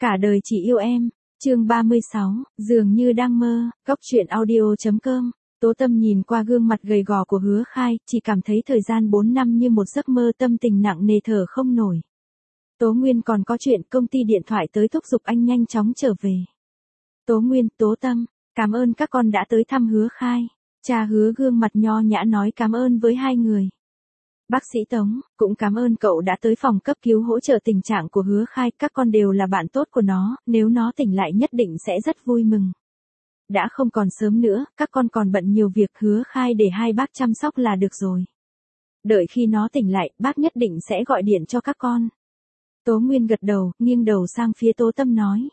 Cả đời chỉ yêu em. Chương 36, dường như đang mơ. Góc truyện audio.com. Tố Tâm nhìn qua gương mặt gầy gò của Hứa Khai, chỉ cảm thấy thời gian 4 năm như một giấc mơ, tâm tình nặng nề thở không nổi. Tố Nguyên còn có chuyện, công ty điện thoại tới thúc giục anh nhanh chóng trở về. Tố Nguyên, Tố Tâm, cảm ơn các con đã tới thăm Hứa Khai. Cha Hứa gương mặt nho nhã nói cảm ơn với hai người. Bác sĩ Tống, cũng cảm ơn cậu đã tới phòng cấp cứu hỗ trợ tình trạng của Hứa Khai, các con đều là bạn tốt của nó, nếu nó tỉnh lại nhất định sẽ rất vui mừng. Đã không còn sớm nữa, các con còn bận nhiều việc, Hứa Khai để hai bác chăm sóc là được rồi. Đợi khi nó tỉnh lại, bác nhất định sẽ gọi điện cho các con. Tố Nguyên gật đầu, nghiêng đầu sang phía Tố Tâm nói.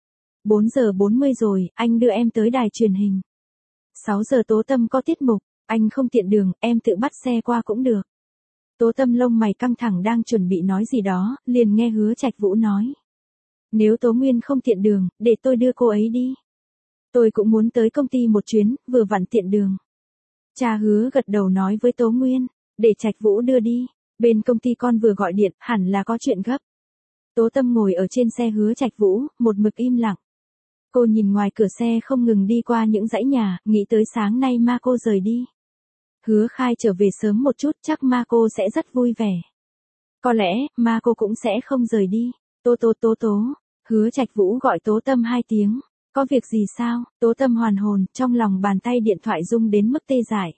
4 giờ 40 rồi, anh đưa em tới đài truyền hình. 6 giờ Tố Tâm có tiết mục, anh không tiện đường, em tự bắt xe qua cũng được. Tố Tâm lông mày căng thẳng đang chuẩn bị nói gì đó, liền nghe Hứa Trạch Vũ nói. Nếu Tố Nguyên không tiện đường, để tôi đưa cô ấy đi. Tôi cũng muốn tới công ty một chuyến, vừa vặn tiện đường. Cha Hứa gật đầu nói với Tố Nguyên, để Trạch Vũ đưa đi, bên công ty con vừa gọi điện, hẳn là có chuyện gấp. Tố Tâm ngồi ở trên xe Hứa Trạch Vũ, một mực im lặng. Cô nhìn ngoài cửa xe không ngừng đi qua những dãy nhà, nghĩ tới sáng nay ma cô rời đi. Hứa Khai trở về sớm một chút, chắc ma cô sẽ rất vui vẻ. Có lẽ, ma cô cũng sẽ không rời đi. Tố. Hứa Trạch Vũ gọi Tố Tâm 2 tiếng. Có việc gì sao? Tố Tâm hoàn hồn, trong lòng bàn tay điện thoại rung đến mức tê dại.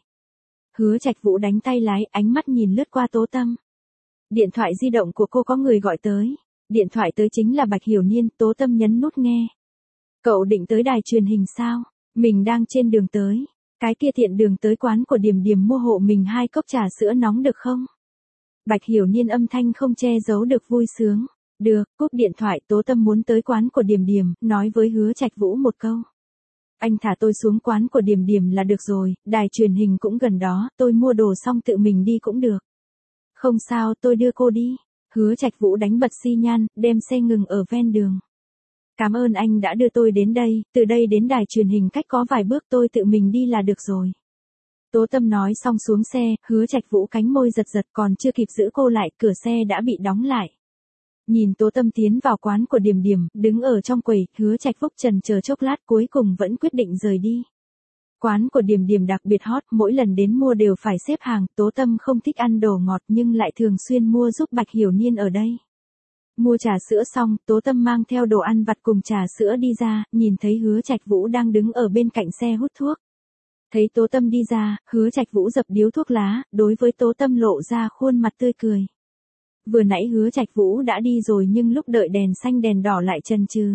Hứa Trạch Vũ đánh tay lái, ánh mắt nhìn lướt qua Tố Tâm. Điện thoại di động của cô có người gọi tới. Điện thoại tới chính là Bạch Hiểu Niên, Tố Tâm nhấn nút nghe. Cậu định tới đài truyền hình sao? Mình đang trên đường tới. Cái kia tiện đường tới quán của Điềm Điềm mua hộ mình 2 cốc trà sữa nóng được không? Bạch Hiểu Niên âm thanh không che giấu được vui sướng. Được, cúp điện thoại. Tố Tâm muốn tới quán của Điềm Điềm, nói với Hứa Trạch Vũ một câu. Anh thả tôi xuống quán của Điềm Điềm là được rồi, đài truyền hình cũng gần đó, tôi mua đồ xong tự mình đi cũng được. Không sao, tôi đưa cô đi. Hứa Trạch Vũ đánh bật xi nhan, đem xe ngừng ở ven đường. Cảm ơn anh đã đưa tôi đến đây, từ đây đến đài truyền hình cách có vài bước, tôi tự mình đi là được rồi. Tố Tâm nói xong xuống xe, Hứa Trạch Vũ cánh môi giật giật, còn chưa kịp giữ cô lại, cửa xe đã bị đóng lại. Nhìn Tố Tâm tiến vào quán của Điềm Điềm, đứng ở trong quầy, Hứa Trạch Vũ chần chờ chốc lát cuối cùng vẫn quyết định rời đi. Quán của Điềm Điềm đặc biệt hot, mỗi lần đến mua đều phải xếp hàng, Tố Tâm không thích ăn đồ ngọt nhưng lại thường xuyên mua giúp Bạch Hiểu Niên ở đây. Mua trà sữa xong, Tố Tâm mang theo đồ ăn vặt cùng trà sữa đi ra, nhìn thấy Hứa Trạch Vũ đang đứng ở bên cạnh xe hút thuốc. Thấy Tố Tâm đi ra, Hứa Trạch Vũ dập điếu thuốc lá, đối với Tố Tâm lộ ra khuôn mặt tươi cười. Vừa nãy Hứa Trạch Vũ đã đi rồi nhưng lúc đợi đèn xanh đèn đỏ lại chần chừ.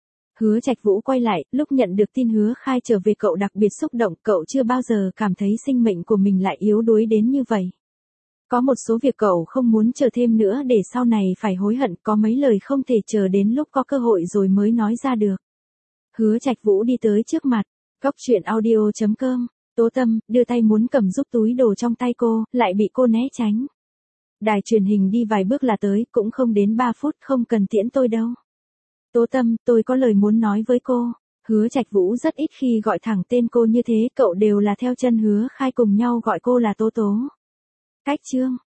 Hứa Trạch Vũ quay lại, lúc nhận được tin Hứa Khai trở về cậu đặc biệt xúc động, cậu chưa bao giờ cảm thấy sinh mệnh của mình lại yếu đuối đến như vậy. Có một số việc cậu không muốn chờ thêm nữa để sau này phải hối hận, có mấy lời không thể chờ đến lúc có cơ hội rồi mới nói ra được. Hứa Trạch Vũ đi tới trước mặt, góc truyện audio.com, Tố Tâm, đưa tay muốn cầm giúp túi đồ trong tay cô, lại bị cô né tránh. Đài truyền hình đi vài bước là tới, cũng không đến 3 phút, không cần tiễn tôi đâu. Tố Tâm, tôi có lời muốn nói với cô. Hứa Trạch Vũ rất ít khi gọi thẳng tên cô như thế, cậu đều là theo chân Hứa Khai cùng nhau gọi cô là Tố. Cách chương